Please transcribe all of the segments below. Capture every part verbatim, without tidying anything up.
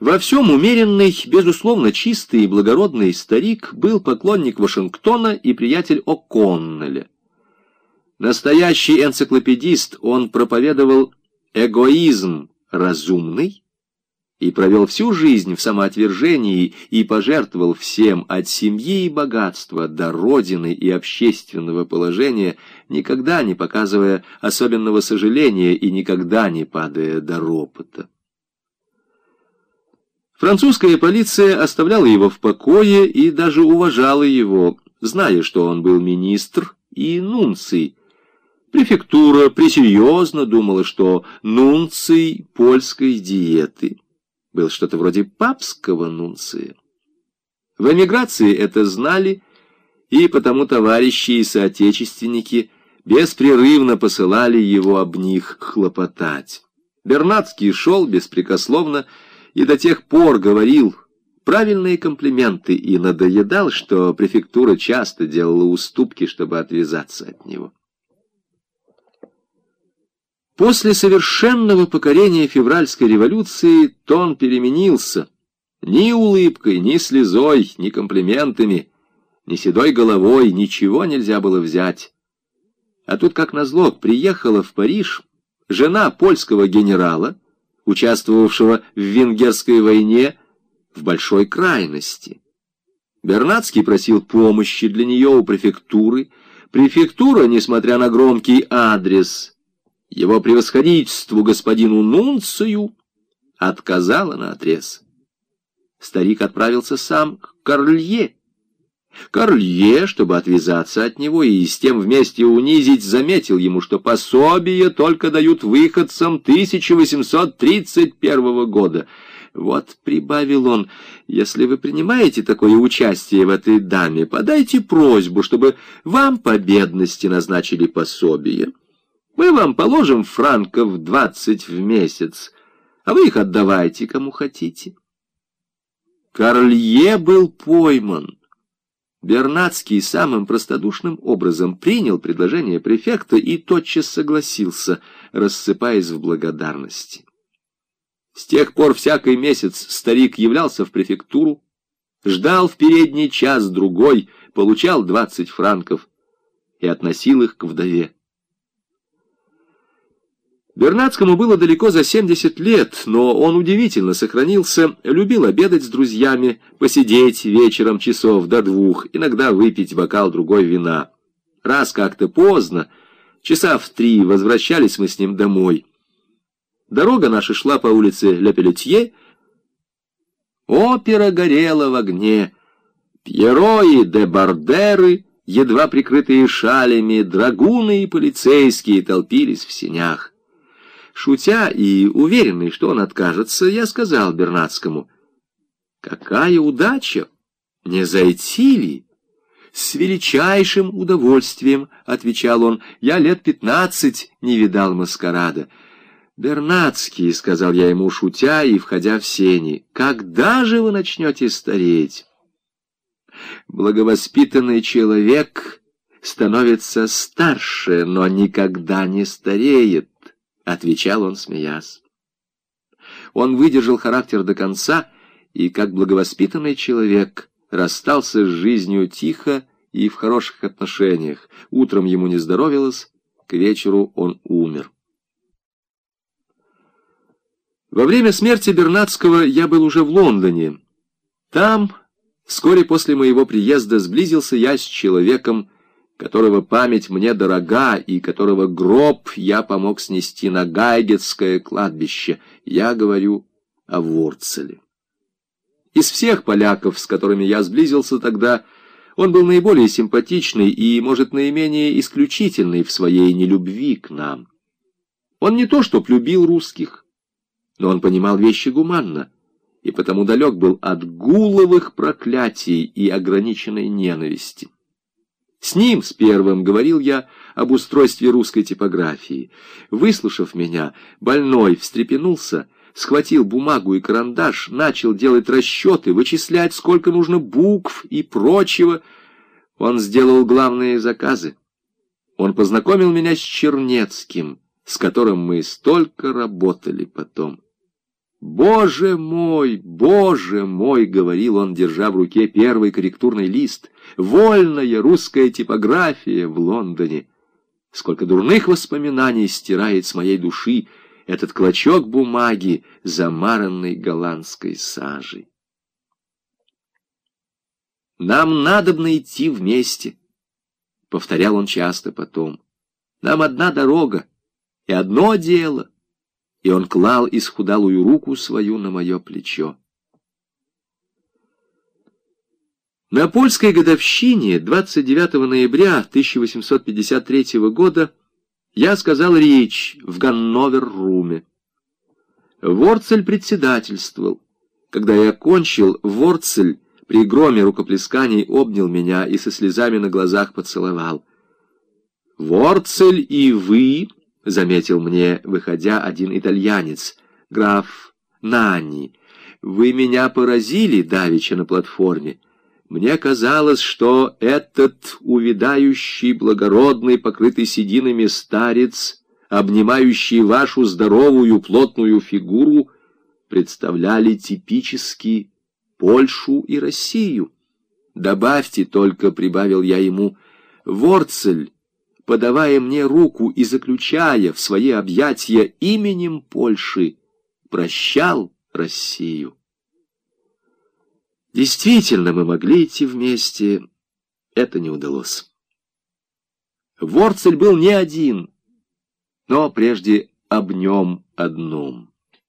Во всем умеренный, безусловно чистый и благородный старик был поклонник Вашингтона и приятель О'Коннелля. Настоящий энциклопедист, он проповедовал эгоизм разумный и провел всю жизнь в самоотвержении и пожертвовал всем от семьи и богатства до родины и общественного положения, никогда не показывая особенного сожаления и никогда не падая до ропота. Французская полиция оставляла его в покое и даже уважала его, зная, что он был министр и нунций. Префектура пресерьезно думала, что нунций польской диеты был что-то вроде папского нунция. В эмиграции это знали, и потому товарищи и соотечественники беспрерывно посылали его об них хлопотать. Бернацкий шел беспрекословно и до тех пор говорил правильные комплименты и надоедал, что префектура часто делала уступки, чтобы отвязаться от него. После совершенного покорения февральской революции тон переменился. Ни улыбкой, ни слезой, ни комплиментами, ни седой головой ничего нельзя было взять. А тут, как назло, приехала в Париж жена польского генерала, участвовавшего в Венгерской войне, в большой крайности. Бернацкий просил помощи для нее у префектуры. Префектура, несмотря на громкий адрес его превосходительству господину Нунцию, отказала наотрез. Старик отправился сам к Королье. Королье, чтобы отвязаться от него и с тем вместе унизить, заметил ему, что пособие только дают выходцам тысяча восемьсот тридцать первого года. Вот, прибавил он, если вы принимаете такое участие в этой даме, подайте просьбу, чтобы вам по бедности назначили пособие. Мы вам положим франков двадцать в месяц, а вы их отдавайте кому хотите. Королье был пойман. Бернацкий самым простодушным образом принял предложение префекта и тотчас согласился, рассыпаясь в благодарности. С тех пор всякий месяц старик являлся в префектуру, ждал в передний час-другой, получал двадцать франков и относил их к вдове. Бернацкому было далеко за семьдесят лет, но он удивительно сохранился, любил обедать с друзьями, посидеть вечером часов до двух, иногда выпить бокал-другой вина. Раз как-то поздно, часа в три, возвращались мы с ним домой. Дорога наша шла по улице Ля Пелетье. Опера горела в огне. Пьеро и дебардеры, едва прикрытые шалями, драгуны и полицейские толпились в сенях. Шутя и уверенный, что он откажется, я сказал Бернацкому: «Какая удача! Не зайти ли?» «С величайшим удовольствием», — отвечал он, — «я лет пятнадцать не видал маскарада». «Бернацкий», — сказал я ему, шутя и входя в сени, — «когда же вы начнете стареть?» «Благовоспитанный человек становится старше, но никогда не стареет», — отвечал он, смеясь. Он выдержал характер до конца и, как благовоспитанный человек, расстался с жизнью тихо и в хороших отношениях. Утром ему не здоровилось, к вечеру он умер. Во время смерти Бернацкого я был уже в Лондоне. Там, вскоре после моего приезда, сблизился я с человеком, которого память мне дорога и которого гроб я помог снести на Гайгетское кладбище. Я говорю о Ворцеле. Из всех поляков, с которыми я сблизился тогда, он был наиболее симпатичный и, может, наименее исключительный в своей нелюбви к нам. Он не то чтоб любил русских, но он понимал вещи гуманно, и потому далек был от гуловых проклятий и ограниченной ненависти. С ним, с первым, говорил я об устройстве русской типографии. Выслушав меня, больной встрепенулся, схватил бумагу и карандаш, начал делать расчеты, вычислять, сколько нужно букв и прочего. Он сделал главные заказы. Он познакомил меня с Чернецким, с которым мы столько работали потом. «Боже мой, боже мой!» — говорил он, держа в руке первый корректурный лист. «Вольная русская типография в Лондоне! Сколько дурных воспоминаний стирает с моей души этот клочок бумаги, замаранный голландской сажей!» «Нам надобно идти вместе», — повторял он часто потом. «Нам одна дорога и одно дело». И он клал исхудалую руку свою на мое плечо. На польской годовщине двадцать девятого ноября тысяча восемьсот пятьдесят третьего года я сказал речь в Ганновер-Руме. Ворцель председательствовал. Когда я кончил, Ворцель при громе рукоплесканий обнял меня и со слезами на глазах поцеловал. «Ворцель и вы», — заметил мне, выходя, один итальянец, граф Нанни, — «вы меня поразили давеча на платформе. Мне казалось, что этот увядающий, благородный, покрытый сединами старец, обнимающий вашу здоровую, плотную фигуру, представляли типически Польшу и Россию. Добавьте только, — прибавил я ему, — Ворцель, подавая мне руку и заключая в свои объятия именем Польши, прощал Россию. Действительно, мы могли идти вместе, это не удалось. Ворцель был не один, но прежде об нем одном.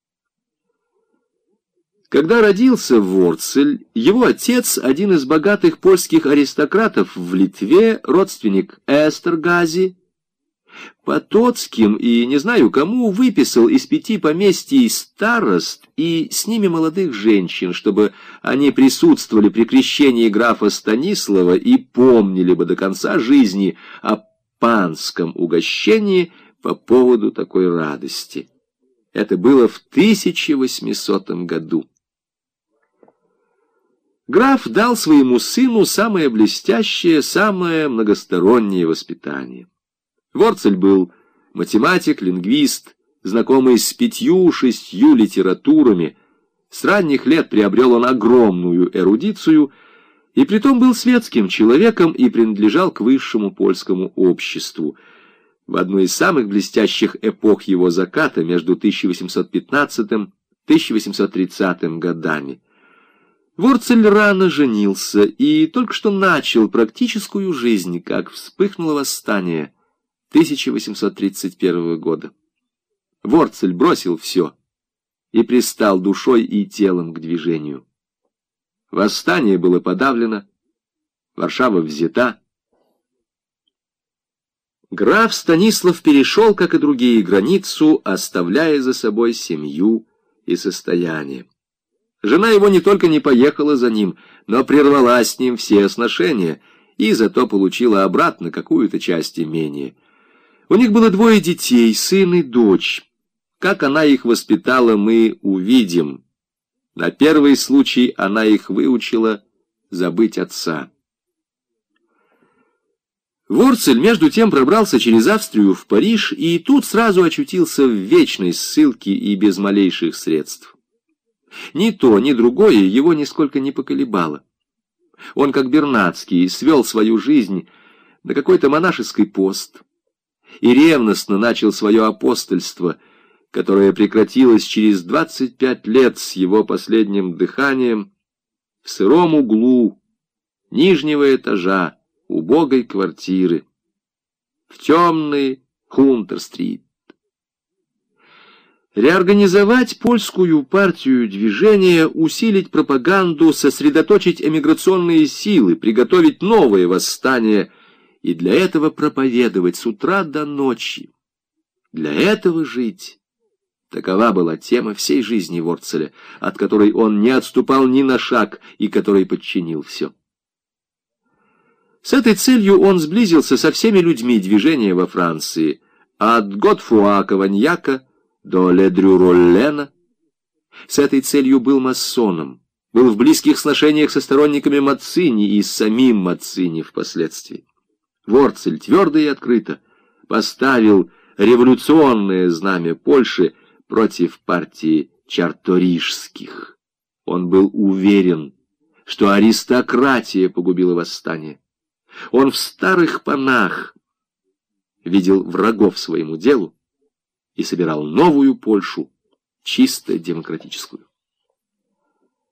Когда родился Ворцель, его отец, один из богатых польских аристократов в Литве, родственник Эстергази, Потоцким и не знаю кому, выписал из пяти поместий старост и с ними молодых женщин, чтобы они присутствовали при крещении графа Станислава и помнили бы до конца жизни о панском угощении по поводу такой радости. Это было в тысяча восьмисотом году. Граф дал своему сыну самое блестящее, самое многостороннее воспитание. Ворцель был математик, лингвист, знакомый с пятью-шестью литературами. С ранних лет приобрел он огромную эрудицию, и притом был светским человеком и принадлежал к высшему польскому обществу. В одну из самых блестящих эпох его заката, между тысяча восемьсот пятнадцатым — тысяча восемьсот тридцатым годами, Ворцель рано женился и только что начал практическую жизнь, как вспыхнуло восстание тысяча восемьсот тридцать первого года. Ворцель бросил все и пристал душой и телом к движению. Восстание было подавлено, Варшава взята. Граф Станислав перешел, как и другие, границу, оставляя за собой семью и состояние. Жена его не только не поехала за ним, но прервала с ним все сношения и зато получила обратно какую-то часть имения. У них было двое детей, сын и дочь. Как она их воспитала, мы увидим. На первый случай она их выучила забыть отца. Ворцель, между тем, пробрался через Австрию в Париж и тут сразу очутился в вечной ссылке и без малейших средств. Ни то, ни другое его нисколько не поколебало. Он, как Бернацкий, свел свою жизнь на какой-то монашеский пост и ревностно начал свое апостольство, которое прекратилось через двадцать пять лет с его последним дыханием в сыром углу нижнего этажа убогой квартиры в темной Хунтер-стрит. Реорганизовать польскую партию движения, усилить пропаганду, сосредоточить эмиграционные силы, приготовить новое восстание и для этого проповедовать с утра до ночи. Для этого жить. Такова была тема всей жизни Ворцеля, от которой он не отступал ни на шаг и которой подчинил все. С этой целью он сблизился со всеми людьми движения во Франции, от Готфруа Каваньяка до Ледрю-Роллена. С этой целью был масоном, был в близких сношениях со сторонниками Маццини и с самим Маццини впоследствии. Ворцель твердо и открыто поставил революционное знамя Польши против партии чарторижских. Он был уверен, что аристократия погубила восстание. Он в старых панах видел врагов своему делу и собирал новую Польшу, чисто демократическую.